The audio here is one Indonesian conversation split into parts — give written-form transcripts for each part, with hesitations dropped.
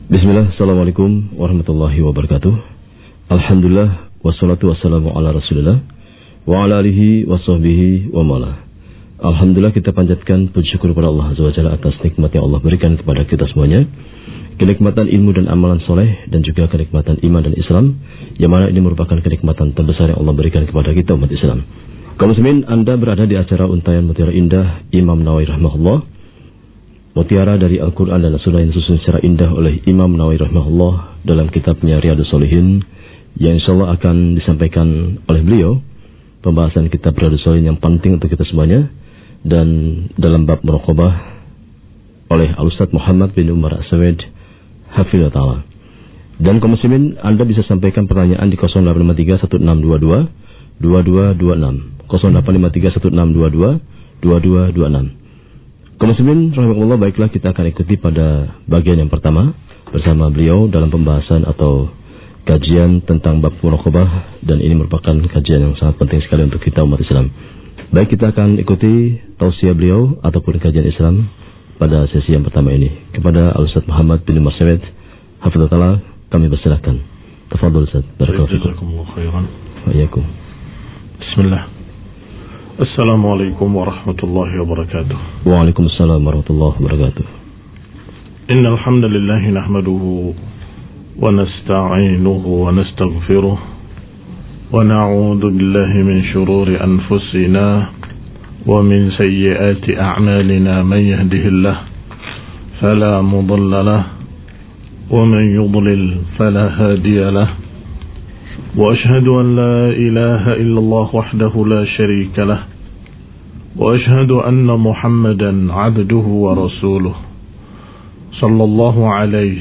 Bismillah, assalamualaikum warahmatullahi wabarakatuh. Alhamdulillah, wassalatu wassalamu ala rasulillah wa ala alihi wa sahbihi wa mala. Alhamdulillah, kita panjatkan puji syukur kepada Allah Azza wa Jalla atas nikmat yang Allah berikan kepada kita semuanya. Kenikmatan ilmu dan amalan soleh, dan juga kenikmatan iman dan Islam, yang mana ini merupakan kenikmatan terbesar yang Allah berikan kepada kita umat Islam. Kaum muslimin, Anda berada di acara Untayan Mutiara Indah Imam Nawawi rahimahullah. Mutiara dari Al-Quran dan As-Sunnah yang disusun secara indah oleh Imam Nawawi rahimahullah dalam kitabnya Riyadhus Shalihin, yang insyaallah akan disampaikan oleh beliau. Pembahasan kitab Riyadhus Shalihin yang penting untuk kita semuanya, dan dalam bab muraqabah oleh Al-Ustaz Muhammad bin Umar As-Sawid hafizahullah ta'ala. Dan kaum muslimin, Anda bisa sampaikan pertanyaan di 0853 1622 2226, 0853 1622 2226. Kaum muslimin rahimahullah, baiklah, kita akan ikuti pada bagian yang pertama bersama beliau dalam pembahasan atau kajian tentang bab muraqabah, dan ini merupakan kajian yang sangat penting sekali untuk kita umat Islam. Baik, kita akan ikuti tausiah beliau ataupun kajian Islam pada sesi yang pertama ini. Kepada Al-Ustaz Muhammad bin Umar As-Sawid hafizahullah ta'ala, kami persilakan. Tafadhol Ustaz. Barakallahu fikum. Jazakumullahu khairan. Wa iyyakum. Bismillah. Assalamualaikum warahmatullahi wabarakatuh. Waalaikumsalam warahmatullahi wabarakatuh. Innal hamdalillah nahmaduhu wa nasta'inuhu wa nastaghfiruh wa na'udzu billahi min shururi anfusina wa min sayyiati a'malina. Man yahdihillah fala mudilla lahu wa man yudlil fala hadiya lahu. وأشهد أن لا إله إلا الله وحده لا شريك له وأشهد أن محمدا عبده ورسوله صلى الله عليه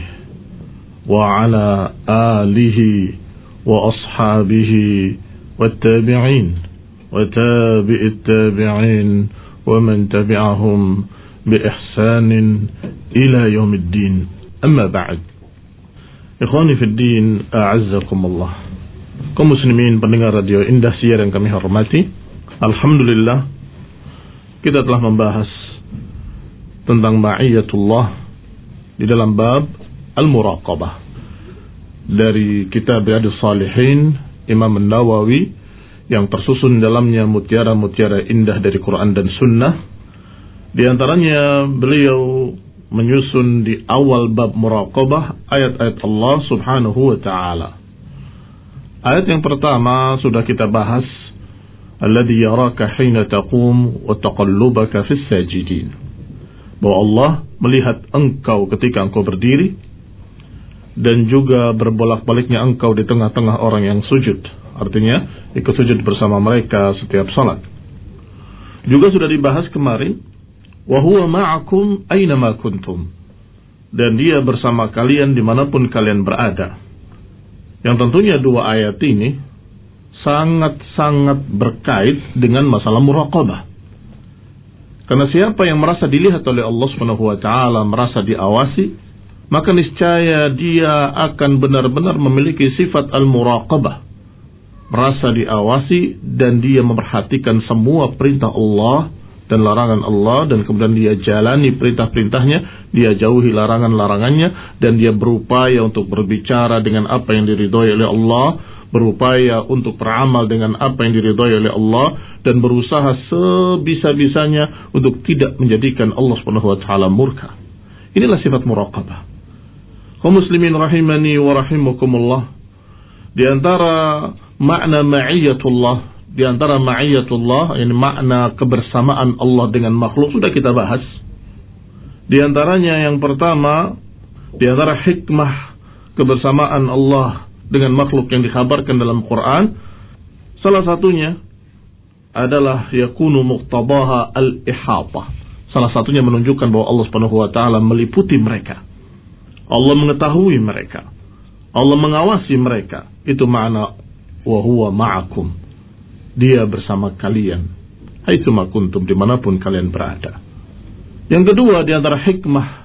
وعلى آله وأصحابه والتابعين وتابع التابعين ومن تبعهم بإحسان إلى يوم الدين. أما بعد، إخواني في الدين أعزكم الله. Kaum muslimin pendengar radio Indah Siar yang kami hormati, alhamdulillah kita telah membahas tentang ma'iyatullah di dalam bab al-muraqabah dari kitab Riyadhus Shalihin Imam Nawawi, yang tersusun dalamnya mutiara-mutiara indah dari Quran dan Sunnah. Di antaranya beliau menyusun di awal bab muraqabah ayat-ayat Allah Subhanahu wa ta'ala. Ayat yang pertama sudah kita bahas, alladzi yaraka hina taqum wa taqallubaka fis sajidin, bahwa Allah melihat engkau ketika engkau berdiri dan juga berbolak-baliknya engkau di tengah-tengah orang yang sujud. Artinya ikut sujud bersama mereka setiap salat. Juga sudah dibahas kemarin, wa huwa ma'akum aina ma kuntum, dan dia bersama kalian dimanapun kalian berada. Yang tentunya dua ayat ini sangat-sangat berkait dengan masalah muraqabah. Karena siapa yang merasa dilihat oleh Allah Subhanahu wa taala, merasa diawasi, maka niscaya dia akan benar-benar memiliki sifat al-muraqabah. Merasa diawasi dan dia memperhatikan semua perintah Allah dan larangan Allah, dan kemudian dia jalani perintah-perintahnya, dia jauhi larangan-larangannya, dan dia berupaya untuk berbicara dengan apa yang diridhoi oleh Allah, berupaya untuk beramal dengan apa yang diridhoi oleh Allah, dan berusaha sebisa-bisanya untuk tidak menjadikan Allah Subhanahu wa taala murka. Inilah sifat muraqabah. Kaum muslimin rahimani wa rahimakumullah, di antara makna ma'iyatullah, di antara ma'iyatullah, ini makna kebersamaan Allah dengan makhluk, sudah kita bahas. Di antaranya yang pertama, di antara hikmah kebersamaan Allah dengan makhluk yang dikhabarkan dalam Quran, salah satunya adalah yakunu muqtadaha al-ihata. Salah satunya menunjukkan bahwa Allah Subhanahu wa taala meliputi mereka. Allah mengetahui mereka. Allah mengawasi mereka. Itu makna wa huwa ma'akum. Dia bersama kalian, haitsuma kuntum, dimanapun kalian berada. Yang kedua, di antara hikmah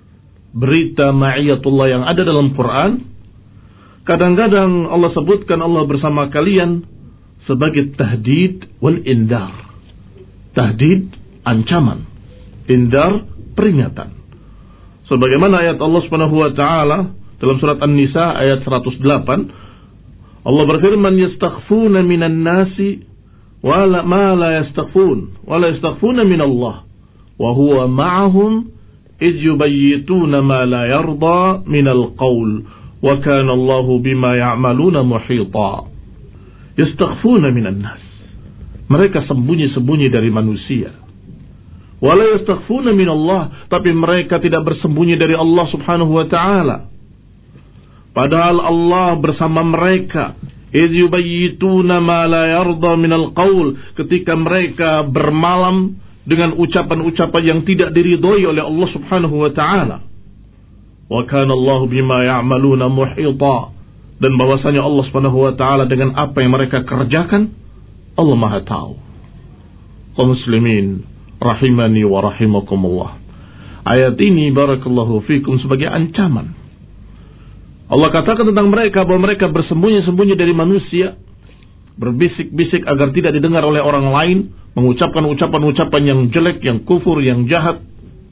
berita ma'iyatullah yang ada dalam Quran, kadang-kadang Allah sebutkan Allah bersama kalian sebagai tahdid wal indar. Tahdid, ancaman. Indar, peringatan. Sebagaimana ayat Allah Subhanahu wa taala dalam surat An-Nisa ayat 108, Allah berfirman, yastakhfuna minan nasi wa ma la yastakhfun wa la yastakhfuna min Allah wa huwa ma'ahum idh yubayyituna ma la yarda min al-qawl wa kana Allahu bima ya'maluna muhita. Yastakhfuna minan nas. Mereka sembunyi-sembunyi dari manusia. Wala yastakhfuna min Allah, tapi mereka tidak bersembunyi dari Allah Subhanahu wa taala. Padahal Allah bersama mereka. Idh yubayyituna ma la yarda min al-qaul, ketika mereka bermalam dengan ucapan-ucapan yang tidak diridhoi oleh Allah Subhanahu wa taala. Wa kana Allah bima ya'maluna muhita, dan bahwasanya Allah Subhanahu wa taala dengan apa yang mereka kerjakan, Allah Maha tahu. Kaum muslimin rahimani wa rahimakumullah. Ayat ini barakallahu fikum sebagai ancaman. Allah katakan tentang mereka bahwa mereka bersembunyi-sembunyi dari manusia, berbisik-bisik agar tidak didengar oleh orang lain, mengucapkan ucapan-ucapan yang jelek, yang kufur, yang jahat.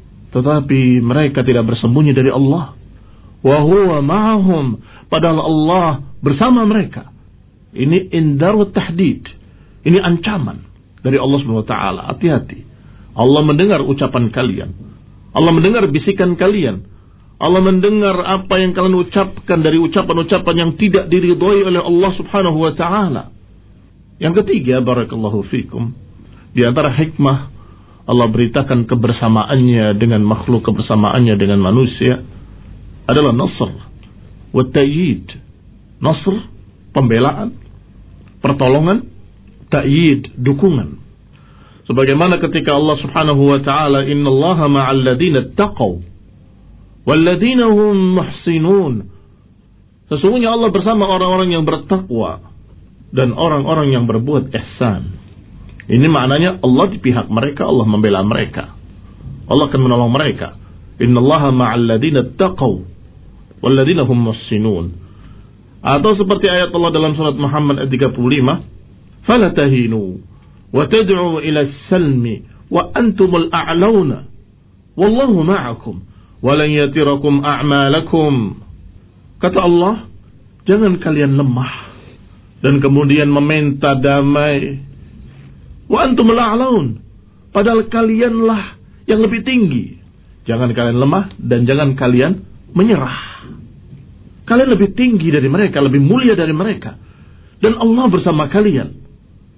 Tetapi mereka tidak bersembunyi dari Allah. Wa huwa ma'ahum, padahal Allah bersama mereka. Ini indarut tahdid. Ini ancaman dari Allah Subhanahu wa taala. Hati-hati. Allah mendengar ucapan kalian. Allah mendengar bisikan kalian. Allah mendengar apa yang kalian ucapkan dari ucapan-ucapan yang tidak diridhoi oleh Allah Subhanahu wa taala. Yang ketiga, barakallahu fikum, di antara hikmah Allah beritakan kebersamaannya dengan makhluk, kebersamaannya dengan manusia adalah nasr wa ta'yid. Nasr, pembelaan, pertolongan, ta'yid, dukungan. Sebagaimana ketika Allah Subhanahu wa taala, innallaha ma'al ladzina taqaw wal ladzina hum muhsinun. Sesungguhnya Allah bersama orang-orang yang bertakwa dan orang-orang yang berbuat ihsan. Ini maknanya Allah di pihak mereka, Allah membela mereka. Allah akan menolong mereka. Innallaha ma'al ladzina taqaw wal ladzina hum muhsinun. Atau seperti ayat Allah dalam surat Muhammad ayat 35, fala tahinu wa tad'u ila as-salmi wa antumul a'launa wallahu ma'akum wa lan yatirakum a'malakum. Kata Allah, jangan kalian lemah dan kemudian meminta damai. Wa antumul a'laun, padahal kalianlah yang lebih tinggi. Jangan kalian lemah dan jangan kalian menyerah. Kalian lebih tinggi dari mereka, lebih mulia dari mereka, dan Allah bersama kalian.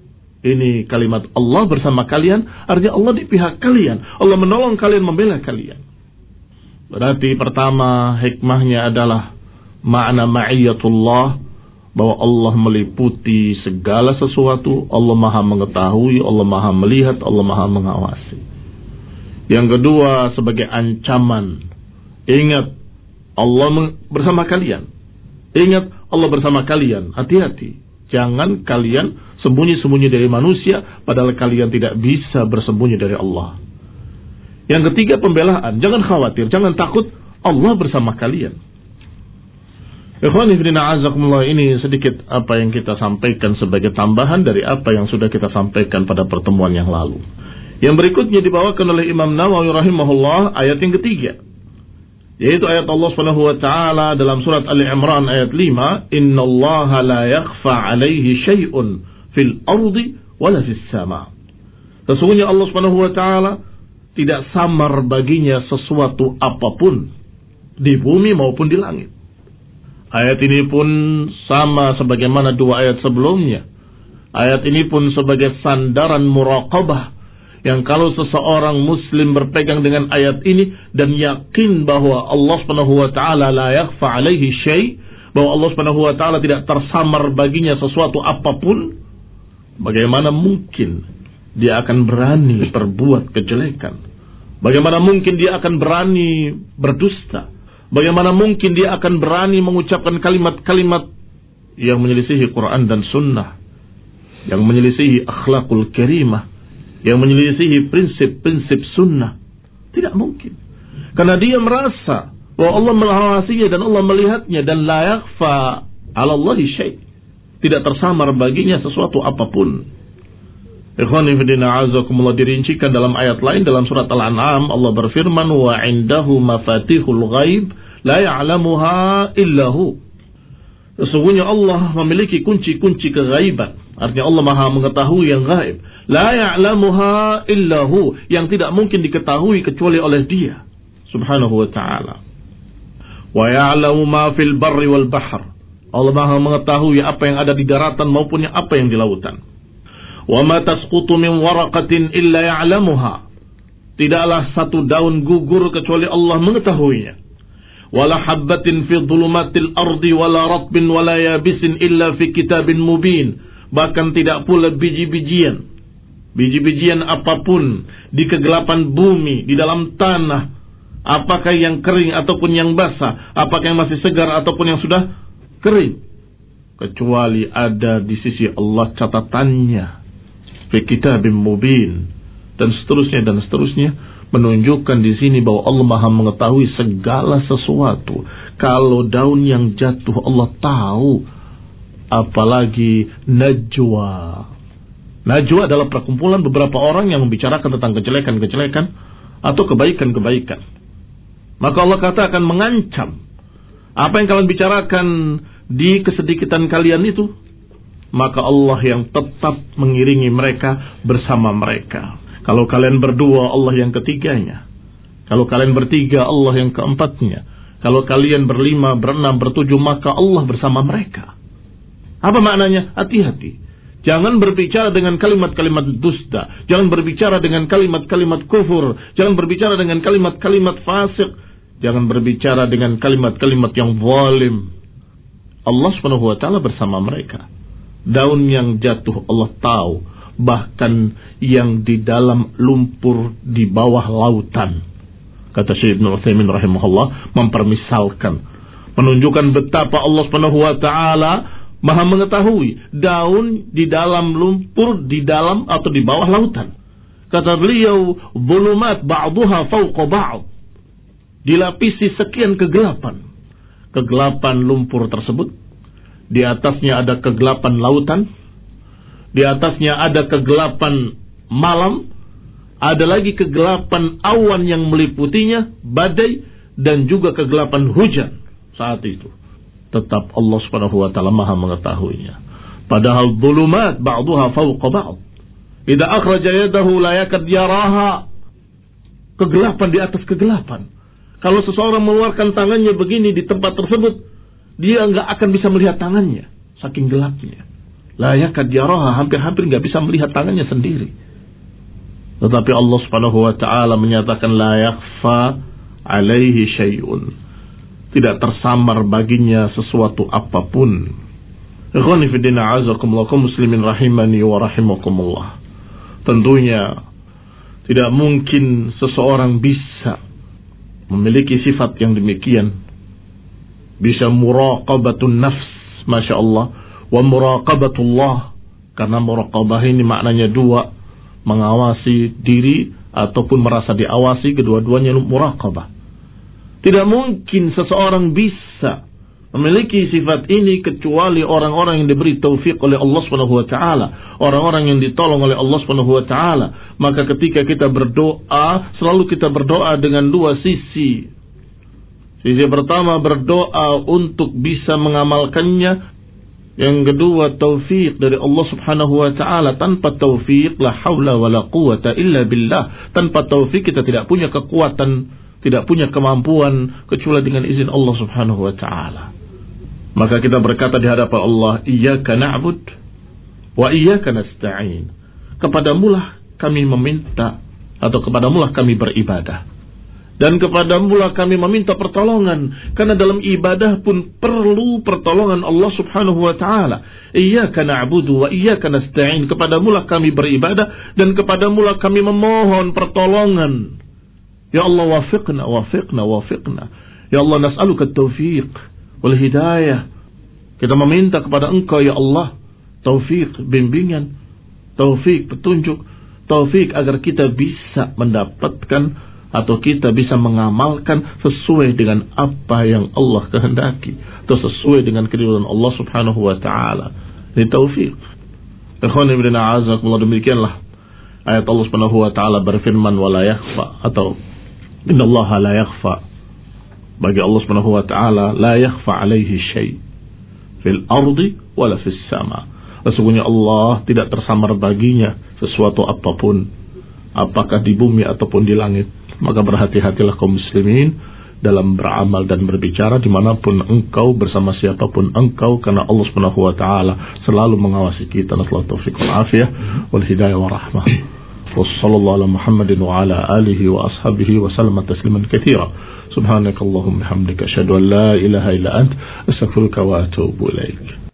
Ini kalimat Allah bersama kalian, artinya Allah di pihak kalian. Allah menolong kalian, membela kalian. Berarti pertama hikmahnya adalah makna ma'iyatullah, bahwa Allah meliputi segala sesuatu. Allah Maha mengetahui, Allah Maha melihat, Allah Maha mengawasi. Yang kedua sebagai ancaman, ingat Allah bersama kalian. Ingat Allah bersama kalian. Hati-hati. Jangan kalian sembunyi-sembunyi dari manusia, padahal kalian tidak bisa bersembunyi dari Allah. Yang ketiga pembelaan. Jangan khawatir, jangan takut, Allah bersama kalian. Ikhwani fillah azakumullah, ini sedikit apa yang kita sampaikan sebagai tambahan dari apa yang sudah kita sampaikan pada pertemuan yang lalu. Yang berikutnya dibawakan oleh Imam Nawawi rahimahullah, ayat yang ketiga, yaitu ayat Allah Subhanahu wa taala dalam surat Ali Imran ayat 5, innallaha la yakhfa 'alaihi syai'un fil ardi wala fis sama. Sesungguhnya Allah Subhanahu wa taala tidak samar baginya sesuatu apapun di bumi maupun di langit. Ayat ini pun sama sebagaimana dua ayat sebelumnya. Ayat ini pun sebagai sandaran muraqabah, yang kalau seseorang muslim berpegang dengan ayat ini dan yakin bahwa Allah Subhanahu wa taala la yakhfa 'alaihi syai', bahwa Allah Subhanahu wa taala tidak tersamar baginya sesuatu apapun, bagaimana mungkin dia akan berani berbuat kejelekan? Bagaimana mungkin dia akan berani berdusta? Bagaimana mungkin dia akan berani mengucapkan kalimat-kalimat yang menyelisihi Quran dan Sunnah, yang menyelisihi akhlakul karimah, yang menyelisihi prinsip-prinsip Sunnah? Tidak mungkin. Karena dia merasa bahwa Allah mengawasinya dan Allah melihatnya, dan la yakhfa 'ala Allahi syai', tidak tersamar baginya sesuatu apapun. Ikhwani fillah azakumullah, dirincikan dalam ayat lain dalam surat Al-An'am. Allah berfirman, wa indahu mafatihul ghaib la ya'lamuha illahu. Sesungguhnya Allah memiliki kunci-kunci keghaiban. Artinya Allah Maha mengetahui yang gaib. La ya'lamuha illahu, yang tidak mungkin diketahui kecuali oleh Dia Subhanahu wa ta'ala. Wa ya'lamu ma fil barri wal bahr. Allah Maha mengetahui apa yang ada di daratan maupun apa yang di lautan. Wa ma tasqutu min waraqatin illa ya'lamuha. Tidaklah satu daun gugur kecuali Allah mengetahuinya. Wala habbatin fi dhulumatil ardi wala ratbin wala yabisin illa fi kitabin mubin. Bahkan tidak pula biji-bijian apapun di kegelapan bumi, di dalam tanah, apakah yang kering ataupun yang basah, apakah yang masih segar ataupun yang sudah kering, kecuali ada di sisi Allah catatannya. Fi kitabim mubin, dan seterusnya, menunjukkan di sini bahwa Allah Maha mengetahui segala sesuatu. Kalau daun yang jatuh Allah tahu, apalagi najwa. Najwa adalah perkumpulan beberapa orang yang membicarakan tentang kejelekan-kejelekan atau kebaikan-kebaikan. Maka Allah katakan mengancam, apa yang kalian bicarakan di kesedikitan kalian itu, maka Allah yang tetap mengiringi mereka bersama mereka. Kalau kalian berdua, Allah yang ketiganya. Kalau kalian bertiga, Allah yang keempatnya. Kalau kalian berlima, berenam, bertujuh, maka Allah bersama mereka. Apa maknanya? Hati-hati. Jangan berbicara dengan kalimat-kalimat dusta. Jangan berbicara dengan kalimat-kalimat kufur. Jangan berbicara dengan kalimat-kalimat fasik. Jangan berbicara dengan kalimat-kalimat yang zalim. Allah Subhanahu wa ta'ala bersama mereka. Daun yang jatuh Allah tahu, bahkan yang di dalam lumpur di bawah lautan. Kata Syekh Ibnu Utsaimin rahimahullah, mempermisalkan, menunjukkan betapa Allah Subhanahu wa ta'ala Maha mengetahui daun di dalam lumpur, di dalam atau di bawah lautan. Kata beliau, zulumat ba'duha fawqa ba'd, dilapisi sekian kegelapan. Kegelapan lumpur tersebut, di atasnya ada kegelapan lautan, di atasnya ada kegelapan malam, ada lagi kegelapan awan yang meliputinya, badai, dan juga kegelapan hujan saat itu. Tetap Allah Subhanahu wa ta'ala Maha mengetahuinya. Padahal dhulumat ba'duha fawqa ba'd. Idza akhraja yadahu la yakad yaraha. Kegelapan di atas kegelapan. Kalau seseorang mengeluarkan tangannya begini di tempat tersebut, dia enggak akan bisa melihat tangannya, saking gelapnya. La yakad yaraha, hampir-hampir enggak bisa melihat tangannya sendiri. Tetapi Allah Subhanahu wa ta'ala menyatakan la yakhfa alaihi syai'un. Tidak tersamar baginya sesuatu apapun. Ikhwani fi din a'azakumullah, kaum muslimin rahimani wa rahimakumullah. Tentunya tidak mungkin seseorang bisa memiliki sifat yang demikian. Bisa muraqabatun nafs, Masya Allah, wa muraqabatullah. Karena muraqabah ini maknanya dua, mengawasi diri ataupun merasa diawasi, kedua-duanya muraqabah. Tidak mungkin seseorang bisa memiliki sifat ini kecuali orang-orang yang diberi taufik oleh Allah Subhanahu wa ta'ala, orang-orang yang ditolong oleh Allah Subhanahu wa ta'ala. Maka ketika kita berdoa, selalu kita berdoa dengan dua sisi. Sisi pertama berdoa untuk bisa mengamalkannya. Yang kedua taufik dari Allah Subhanahu wa ta'ala. Tanpa taufik la haula wa la quwata illa billah. Tanpa taufik kita tidak punya kekuatan, tidak punya kemampuan kecuali dengan izin Allah Subhanahu wa ta'ala. Maka kita berkata di hadapan Allah, iyyaka na'bud wa iyyaka nasta'in. Kepadamulah kami meminta, atau kepadamulah kami beribadah, dan kepadamulah kami meminta pertolongan. Karena dalam ibadah pun perlu pertolongan Allah Subhanahu wa ta'ala. Iyyaka na'budu wa iyyaka nasta'in. Kepadamulah kami beribadah, dan kepadamulah kami memohon pertolongan. Ya Allah, wafiqna, wafiqna, wafiqna. Ya Allah, nas'aluka taufiq wal hidayah. Kita meminta kepada Engkau, ya Allah, taufik, bimbingan, taufik, petunjuk, taufik agar kita bisa mendapatkan atau kita bisa mengamalkan sesuai dengan apa yang Allah kehendaki, atau sesuai dengan keridhaan Allah Subhanahu wa ta'ala. Ini taufik. Ikhwan ibn a'azakumullah, demikianlah ayat Allah Subhanahu wa taala berfirman wala yakhfa, atau innallaha la yakhfa. Bagi Allah Subhanahu wa taala la yakhfa alaihi syai' fil ardi wala fis sama. Sesungguhnya Allah tidak tersamar baginya sesuatu apapun, apakah di bumi ataupun di langit. Maka berhati-hatilah kaum muslimin dalam beramal dan berbicara dimanapun engkau, bersama siapapun engkau, karena Allah Subhanahu wa taala selalu mengawasi kita. Nasallahu taufiq wal afiyah wal hidayah wa rahmah. Wassallallahu ala Muhammadin wa ala alihi wa ashabihi wa sallama tasliman katsira. Subhanakallahumma hamdika asyhadu an la ilaha illa ant astaghfiruka wa atubu ilaik.